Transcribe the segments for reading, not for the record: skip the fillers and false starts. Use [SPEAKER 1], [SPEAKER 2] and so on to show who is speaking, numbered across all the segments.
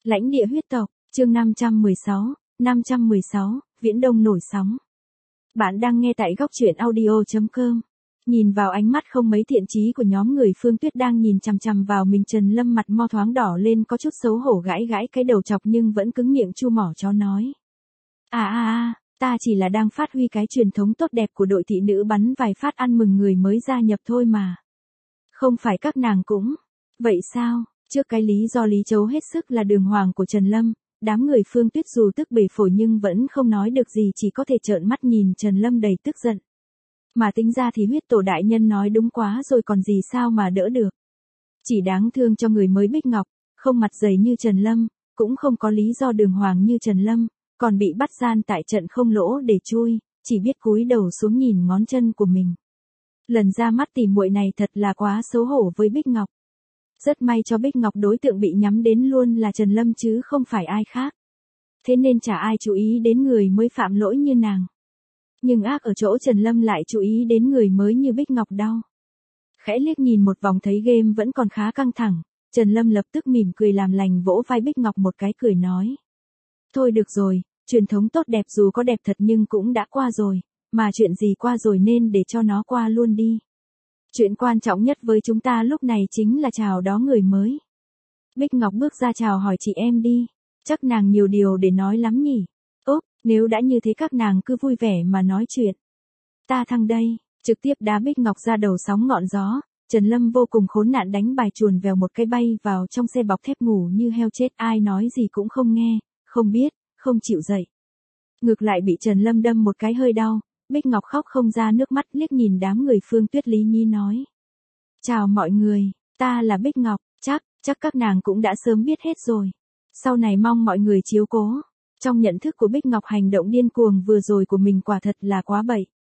[SPEAKER 1] Lãnh địa huyết tộc, chương 516, Viễn Đông nổi sóng. Bạn đang nghe tại góc truyện audio.com. Nhìn vào ánh mắt không mấy thiện chí của nhóm người Phương Tuyết đang nhìn chằm chằm vào mình, Trần Lâm mặt mo thoáng đỏ lên, có chút xấu hổ gãi gãi cái đầu chọc nhưng vẫn cứng miệng chu mỏ chó nói. Ta chỉ là đang phát huy cái truyền thống tốt đẹp của đội thị nữ, bắn vài phát ăn mừng người mới gia nhập thôi mà. Không phải các nàng cũng. Vậy sao? Trước cái lý do lý chấu hết sức là đường hoàng của Trần Lâm, đám người Phương Tuyết dù tức bể phổi nhưng vẫn không nói được gì, chỉ có thể trợn mắt nhìn Trần Lâm đầy tức giận. Mà tính ra thì huyết tổ đại nhân nói đúng quá rồi còn gì, sao mà đỡ được. Chỉ đáng thương cho người mới Bích Ngọc, không mặt dày như Trần Lâm, cũng không có lý do đường hoàng như Trần Lâm, còn bị bắt gian tại trận không lỗ để chui, chỉ biết cúi đầu xuống nhìn ngón chân của mình. Lần ra mắt tỉ muội này thật là quá xấu hổ với Bích Ngọc. Rất may cho Bích Ngọc, đối tượng bị nhắm đến luôn là Trần Lâm chứ không phải ai khác. Thế nên chả ai chú ý đến người mới phạm lỗi như nàng. Nhưng ác ở chỗ Trần Lâm lại chú ý đến người mới như Bích Ngọc đau. Khẽ liếc nhìn một vòng thấy game vẫn còn khá căng thẳng, Trần Lâm lập tức mỉm cười làm lành, vỗ vai Bích Ngọc một cái cười nói. Thôi được rồi, truyền thống tốt đẹp dù có đẹp thật nhưng cũng đã qua rồi, mà chuyện gì qua rồi nên để cho nó qua luôn đi. Chuyện quan trọng nhất với chúng ta lúc này chính là chào đón người mới. Bích Ngọc bước ra chào hỏi chị em đi, chắc nàng nhiều điều để nói lắm nhỉ. Nếu đã như thế các nàng cứ vui vẻ mà nói chuyện. Ta thăng đây, trực tiếp đá Bích Ngọc ra đầu sóng ngọn gió. Trần Lâm vô cùng khốn nạn đánh bài chuồn vèo một cái bay vào trong xe bọc thép, ngủ như heo chết, ai nói gì cũng không nghe, không biết, không chịu dậy. Ngược lại bị Trần Lâm đâm một cái hơi đau. Bích Ngọc khóc không ra nước mắt, liếc nhìn đám người Phương Tuyết lý nhí nói. Chào mọi người, ta là Bích Ngọc, chắc các nàng cũng đã sớm biết hết rồi. Sau này mong mọi người chiếu cố. Trong nhận thức của Bích Ngọc, hành động điên cuồng vừa rồi của mình quả thật là quá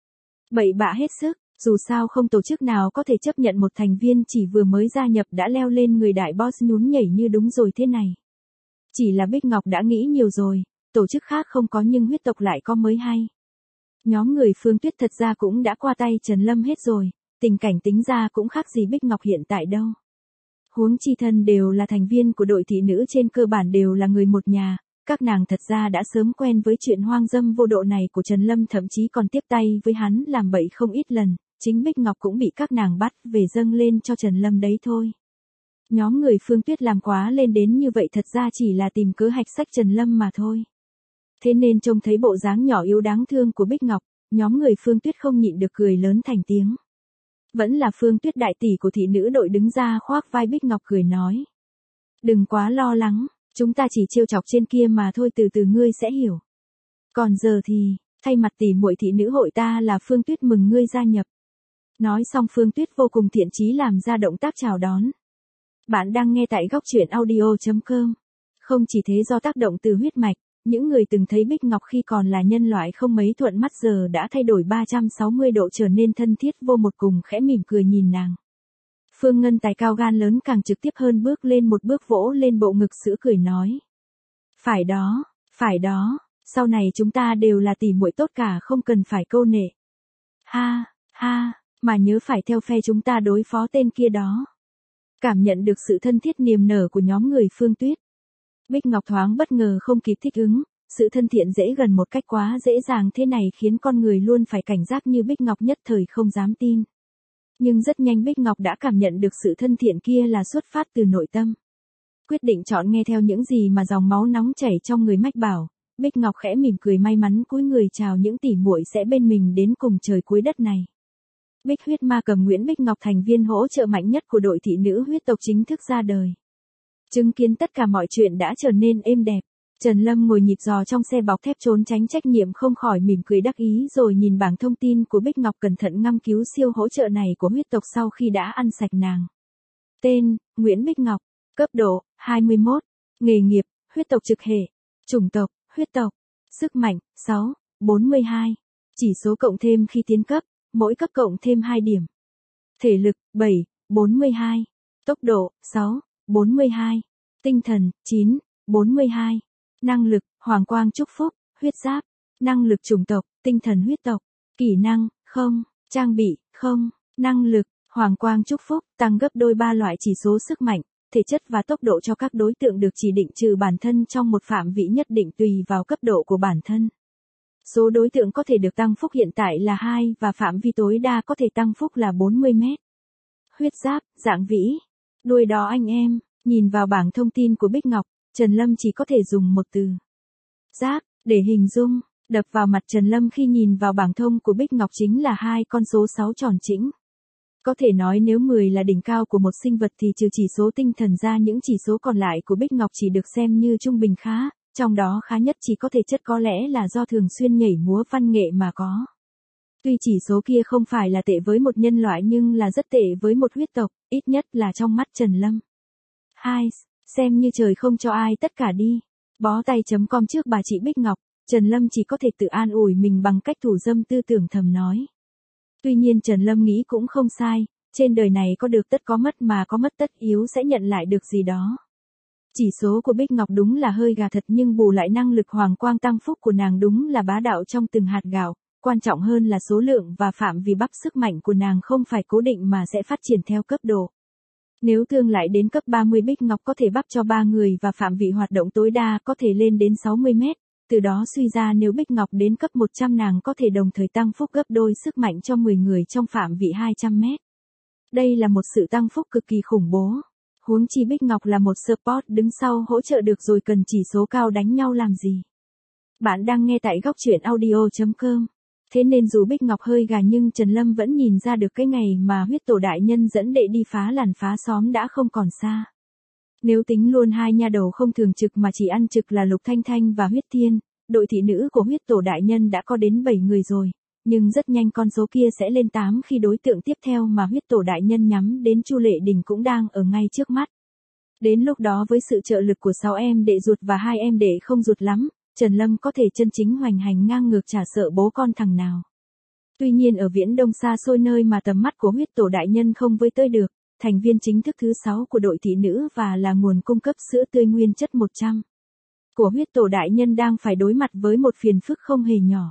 [SPEAKER 1] bậy bạ hết sức, dù sao không tổ chức nào có thể chấp nhận một thành viên chỉ vừa mới gia nhập đã leo lên người đại boss nhún nhảy như đúng rồi thế này. Chỉ là Bích Ngọc đã nghĩ nhiều rồi, tổ chức khác không có nhưng huyết tộc lại có mới hay. Nhóm người Phương Tuyết thật ra cũng đã qua tay Trần Lâm hết rồi, tình cảnh tính ra cũng khác gì Bích Ngọc hiện tại đâu. Huống chi thân đều là thành viên của đội thị nữ, trên cơ bản đều là người một nhà, các nàng thật ra đã sớm quen với chuyện hoang dâm vô độ này của Trần Lâm, thậm chí còn tiếp tay với hắn làm bậy không ít lần, chính Bích Ngọc cũng bị các nàng bắt về dâng lên cho Trần Lâm đấy thôi. Nhóm người Phương Tuyết làm quá lên đến như vậy thật ra chỉ là tìm cớ hạch sách Trần Lâm mà thôi. Thế nên trông thấy bộ dáng nhỏ yếu đáng thương của Bích Ngọc, nhóm người Phương Tuyết không nhịn được cười lớn thành tiếng. Vẫn là Phương Tuyết đại tỷ của thị nữ đội đứng ra khoác vai Bích Ngọc cười nói. Đừng quá lo lắng, chúng ta chỉ trêu chọc trên kia mà thôi, từ từ ngươi sẽ hiểu. Còn giờ thì, thay mặt tỷ muội thị nữ hội ta là Phương Tuyết mừng ngươi gia nhập. Nói xong Phương Tuyết vô cùng thiện chí làm ra động tác chào đón. Bạn đang nghe tại góc truyện audio.com. Không chỉ thế, do tác động từ huyết mạch, những người từng thấy Bích Ngọc khi còn là nhân loại không mấy thuận mắt giờ đã thay đổi 360 độ, trở nên thân thiết vô một cùng, khẽ mỉm cười nhìn nàng. Phương Ngân tài cao gan lớn càng trực tiếp hơn, bước lên một bước vỗ lên bộ ngực sữa cười nói. Phải đó, sau này chúng ta đều là tỷ muội tốt cả, không cần phải câu nệ. Ha, mà nhớ phải theo phe chúng ta đối phó tên kia đó. Cảm nhận được sự thân thiết niềm nở của nhóm người Phương Tuyết, Bích Ngọc thoáng bất ngờ không kịp thích ứng, sự thân thiện dễ gần một cách quá dễ dàng thế này khiến con người luôn phải cảnh giác như Bích Ngọc nhất thời không dám tin. Nhưng rất nhanh Bích Ngọc đã cảm nhận được sự thân thiện kia là xuất phát từ nội tâm. Quyết định chọn nghe theo những gì mà dòng máu nóng chảy trong người mách bảo, Bích Ngọc khẽ mỉm cười may mắn cúi người chào những tỷ muội sẽ bên mình đến cùng trời cuối đất này. Bích huyết ma cầm Nguyễn Bích Ngọc, thành viên hỗ trợ mạnh nhất của đội thị nữ huyết tộc, chính thức ra đời. Chứng kiến tất cả mọi chuyện đã trở nên êm đẹp, Trần Lâm ngồi nhịp giò trong xe bọc thép trốn tránh trách nhiệm không khỏi mỉm cười đắc ý, rồi nhìn bảng thông tin của Bích Ngọc, cẩn thận ngâm cứu siêu hỗ trợ này của huyết tộc sau khi đã ăn sạch nàng. Tên, Nguyễn Bích Ngọc. Cấp độ, 21. Nghề nghiệp, huyết tộc trực hệ. Chủng tộc, huyết tộc. Sức mạnh, 6, 42. Chỉ số cộng thêm khi tiến cấp, mỗi cấp cộng thêm 2 điểm. Thể lực, 7, 42. Tốc độ, 6, 42. Tinh thần, 9, 42. Năng lực, hoàng quang chúc phúc, huyết giáp. Năng lực chủng tộc, tinh thần huyết tộc. Kỹ năng, không. Trang bị, không. Năng lực, hoàng quang chúc phúc, tăng gấp đôi 3 loại chỉ số sức mạnh. thể chất và tốc độ cho các đối tượng được chỉ định trừ bản thân trong một phạm vị nhất định tùy vào cấp độ của bản thân. Số đối tượng có thể được tăng phúc hiện tại là 2 và phạm vi tối đa có thể tăng phúc là 40 mét. Huyết giáp, dạng vĩ. Đuôi đó anh em, nhìn vào bảng thông tin của Bích Ngọc, Trần Lâm chỉ có thể dùng một từ. Giáp, để hình dung, đập vào mặt Trần Lâm khi nhìn vào bảng thông của Bích Ngọc chính là 2 con số 6 tròn chỉnh. Có thể nói nếu 10 là đỉnh cao của một sinh vật thì trừ chỉ số tinh thần ra những chỉ số còn lại của Bích Ngọc chỉ được xem như trung bình khá, trong đó khá nhất chỉ có thể chất có lẽ là do thường xuyên nhảy múa văn nghệ mà có. Tuy chỉ số kia không phải là tệ với một nhân loại nhưng là rất tệ với một huyết tộc, ít nhất là trong mắt Trần Lâm. 2. Xem như trời không cho ai tất cả đi. Bó tay.com trước bà chị Bích Ngọc, Trần Lâm chỉ có thể tự an ủi mình bằng cách thủ dâm tư tưởng thầm nói. Tuy nhiên Trần Lâm nghĩ cũng không sai, trên đời này có được tất có mất mà có mất tất yếu sẽ nhận lại được gì đó. Chỉ số của Bích Ngọc đúng là hơi gà thật nhưng bù lại năng lực hoàng quang tăng phúc của nàng đúng là bá đạo trong từng hạt gạo, quan trọng hơn là số lượng và phạm vi bắp sức mạnh của nàng không phải cố định mà sẽ phát triển theo cấp độ. Nếu tương lại đến cấp 30 Bích Ngọc có thể bắp cho 3 người và phạm vị hoạt động tối đa có thể lên đến 60 mét, từ đó suy ra nếu Bích Ngọc đến cấp 100 nàng có thể đồng thời tăng phúc gấp đôi sức mạnh cho 10 người trong phạm vị 200 mét. Đây là một sự tăng phúc cực kỳ khủng bố. Huống chi Bích Ngọc là một support đứng sau hỗ trợ được rồi cần chỉ số cao đánh nhau làm gì. Bạn đang nghe tại góc truyện audio.com. Thế nên dù Bích Ngọc hơi gà nhưng Trần Lâm vẫn nhìn ra được cái ngày mà huyết tổ đại nhân dẫn đệ đi phá làng phá xóm đã không còn xa. Nếu tính luôn hai nha đầu không thường trực mà chỉ ăn trực là Lục Thanh Thanh và Huyết Thiên, đội thị nữ của huyết tổ đại nhân đã có đến 7 người rồi, nhưng rất nhanh con số kia sẽ lên 8 khi đối tượng tiếp theo mà huyết tổ đại nhân nhắm đến Chu Lệ Đình cũng đang ở ngay trước mắt. Đến lúc đó với sự trợ lực của 6 em đệ ruột và 2 em đệ không ruột lắm, Trần Lâm có thể chân chính hoành hành ngang ngược chả sợ bố con thằng nào. Tuy nhiên ở Viễn Đông xa xôi nơi mà tầm mắt của huyết tổ đại nhân không với tới được, thành viên chính thức thứ 6 của đội thị nữ và là nguồn cung cấp sữa tươi nguyên chất 100 của huyết tổ đại nhân đang phải đối mặt với một phiền phức không hề nhỏ.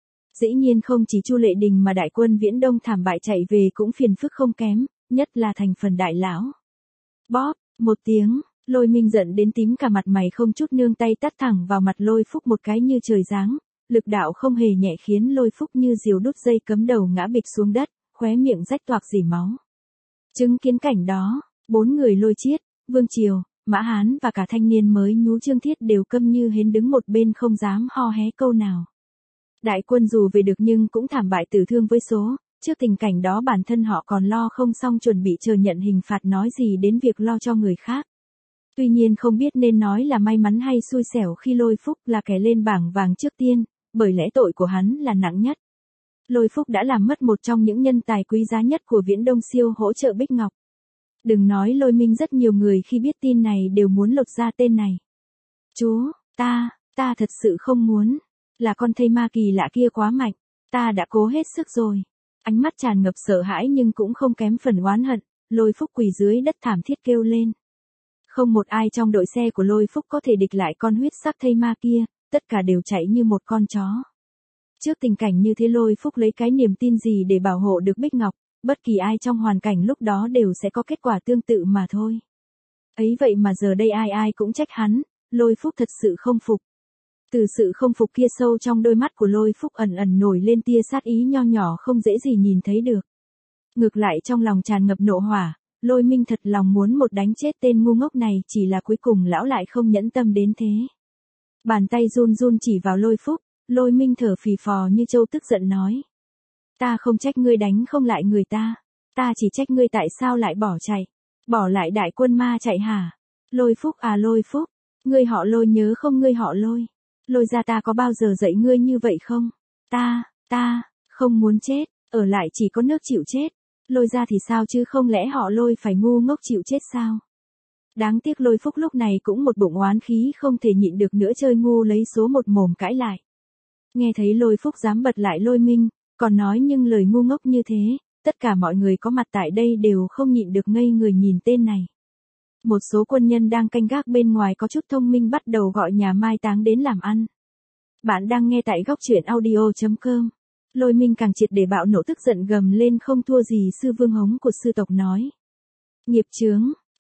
[SPEAKER 1] Dĩ nhiên không chỉ Chu Lệ Đình mà đại quân Viễn Đông thảm bại chạy về cũng phiền phức không kém, nhất là thành phần đại lão. Bóp, một tiếng, Lôi Minh giận đến tím cả mặt mày không chút nương tay tát thẳng vào mặt Lôi Phúc một cái như trời giáng, lực đạo không hề nhẹ khiến Lôi Phúc như diều đứt dây cấm đầu ngã bịch xuống đất, khóe miệng rách toạc rỉ máu. Chứng kiến cảnh đó, 4 người Lôi Chiết, Vương Triều, Mã Hán và cả thanh niên mới nhú Trương Thiết đều câm như hến đứng một bên không dám ho hé câu nào. Đại quân dù về được nhưng cũng thảm bại tử thương với số, trước tình cảnh đó bản thân họ còn lo không xong chuẩn bị chờ nhận hình phạt nói gì đến việc lo cho người khác. Tuy nhiên không biết nên nói là may mắn hay xui xẻo khi Lôi Phúc là kẻ lên bảng vàng trước tiên, bởi lẽ tội của hắn là nặng nhất. Lôi Phúc đã làm mất một trong những nhân tài quý giá nhất của Viễn Đông siêu hỗ trợ Bích Ngọc. Đừng nói Lôi Minh, rất nhiều người khi biết tin này đều muốn lột ra tên này. Chú, ta thật sự không muốn. Là con thây ma kỳ lạ kia quá mạnh. Ta đã cố hết sức rồi. Ánh mắt tràn ngập sợ hãi nhưng cũng không kém phần oán hận. Lôi Phúc quỳ dưới đất thảm thiết kêu lên. Không một ai trong đội xe của Lôi Phúc có thể địch lại con huyết sắc thây ma kia. Tất cả đều chạy như một con chó. Trước tình cảnh như thế Lôi Phúc lấy cái niềm tin gì để bảo hộ được Bích Ngọc. Bất kỳ ai trong hoàn cảnh lúc đó đều sẽ có kết quả tương tự mà thôi. Ấy vậy mà giờ đây ai cũng trách hắn. Lôi Phúc thật sự không phục. Từ sự không phục kia sâu trong đôi mắt của Lôi Phúc ẩn ẩn nổi lên tia sát ý nho nhỏ không dễ gì nhìn thấy được. Ngược lại trong lòng tràn ngập nộ hỏa, Lôi Minh thật lòng muốn một đánh chết tên ngu ngốc này, chỉ là cuối cùng lão lại không nhẫn tâm đến thế. Bàn tay run run chỉ vào Lôi Phúc, Lôi Minh thở phì phò như trâu tức giận nói. Ta không trách ngươi đánh không lại người ta. Ta chỉ trách ngươi tại sao lại bỏ chạy. Bỏ lại đại quân ma chạy hả? Lôi Phúc à Lôi Phúc. Ngươi họ Lôi nhớ không, ngươi họ Lôi. Lôi ra ta có bao giờ dạy ngươi như vậy không? Ta không muốn chết. Ở lại chỉ có nước chịu chết. Lôi ra thì sao chứ, không lẽ họ Lôi phải ngu ngốc chịu chết sao? Đáng tiếc Lôi Phúc lúc này cũng một bụng oán khí không thể nhịn được nữa, chơi ngu lấy số một mồm cãi lại. Nghe thấy Lôi Phúc dám bật lại Lôi Minh, còn nói nhưng lời ngu ngốc như thế, tất cả mọi người có mặt tại đây đều không nhịn được ngây người nhìn tên này. Một số quân nhân đang canh gác bên ngoài có chút thông minh bắt đầu gọi nhà mai táng đến làm ăn. Bạn đang nghe tại góc truyện audio.com. Lôi Minh càng triệt để bạo nộ, tức giận gầm lên không thua gì sư Vương Hống của sư tộc nói. Nghiệp chướng,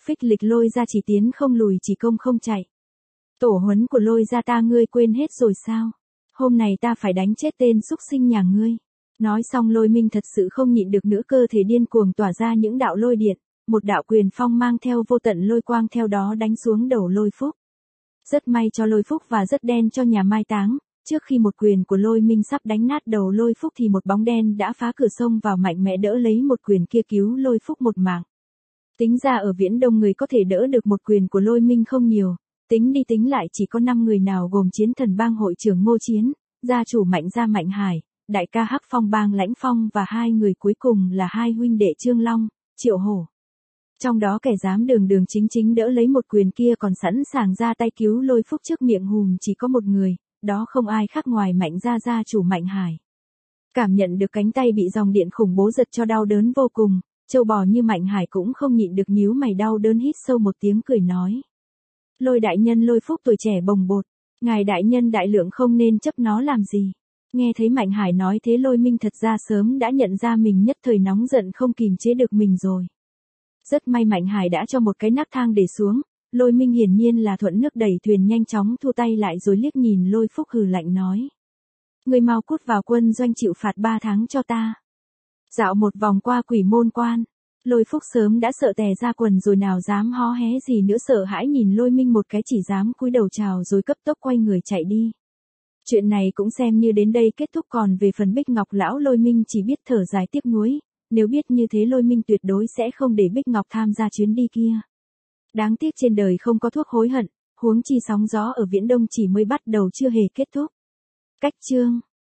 [SPEAKER 1] Phích lịch Lôi Gia chỉ tiến không lùi chỉ công không chạy. Tổ huấn của Lôi Gia ta ngươi quên hết rồi sao? Hôm này ta phải đánh chết tên xúc sinh nhà ngươi. Nói xong Lôi Minh thật sự không nhịn được nữa, cơ thể điên cuồng tỏa ra những đạo lôi điện, một đạo quyền phong mang theo vô tận lôi quang theo đó đánh xuống đầu Lôi Phúc. Rất may cho Lôi Phúc và rất đen cho nhà mai táng, trước khi một quyền của Lôi Minh sắp đánh nát đầu Lôi Phúc thì một bóng đen đã phá cửa sông vào mạnh mẽ đỡ lấy một quyền kia cứu Lôi Phúc một mạng. Tính ra ở Viễn Đông người có thể đỡ được một quyền của Lôi Minh không nhiều, tính đi tính lại chỉ có 5 người nào gồm Chiến Thần Bang hội trưởng Ngô Chiến, gia chủ Mạnh gia Mạnh Hải, đại ca Hắc Phong Bang Lãnh Phong và 2 người cuối cùng là 2 huynh đệ Trương Long, Triệu Hổ. Trong đó kẻ dám đường đường chính chính đỡ lấy một quyền kia còn sẵn sàng ra tay cứu Lôi Phúc trước miệng hùm chỉ có một người, đó không ai khác ngoài Mạnh gia chủ Mạnh Hải. Cảm nhận được cánh tay bị dòng điện khủng bố giật cho đau đớn vô cùng, trâu bò như Mạnh Hải cũng không nhịn được nhíu mày đau đớn hít sâu một tiếng cười nói. Lôi đại nhân Lôi Phúc tuổi trẻ bồng bột, ngài đại nhân đại lượng không nên chấp nó làm gì. Nghe thấy Mạnh Hải nói thế Lôi Minh thật ra sớm đã nhận ra mình nhất thời nóng giận không kìm chế được mình rồi. Rất may Mạnh Hải đã cho một cái nắp thang để xuống, Lôi Minh hiển nhiên là thuận nước đẩy thuyền nhanh chóng thu tay lại rồi liếc nhìn Lôi Phúc hừ lạnh nói. Ngươi mau cút vào quân doanh chịu phạt 3 tháng cho ta. Dạo một vòng qua Quỷ Môn Quan, Lôi Phúc sớm đã sợ tè ra quần rồi nào dám hó hé gì nữa, sợ hãi nhìn Lôi Minh một cái chỉ dám cúi đầu chào rồi cấp tốc quay người chạy đi. Chuyện này cũng xem như đến đây kết thúc, còn về phần Bích Ngọc lão Lôi Minh chỉ biết thở dài tiếc nuối, nếu biết như thế Lôi Minh tuyệt đối sẽ không để Bích Ngọc tham gia chuyến đi kia. Đáng tiếc trên đời không có thuốc hối hận, huống chi sóng gió ở Viễn Đông chỉ mới bắt đầu chưa hề kết thúc. Cách chương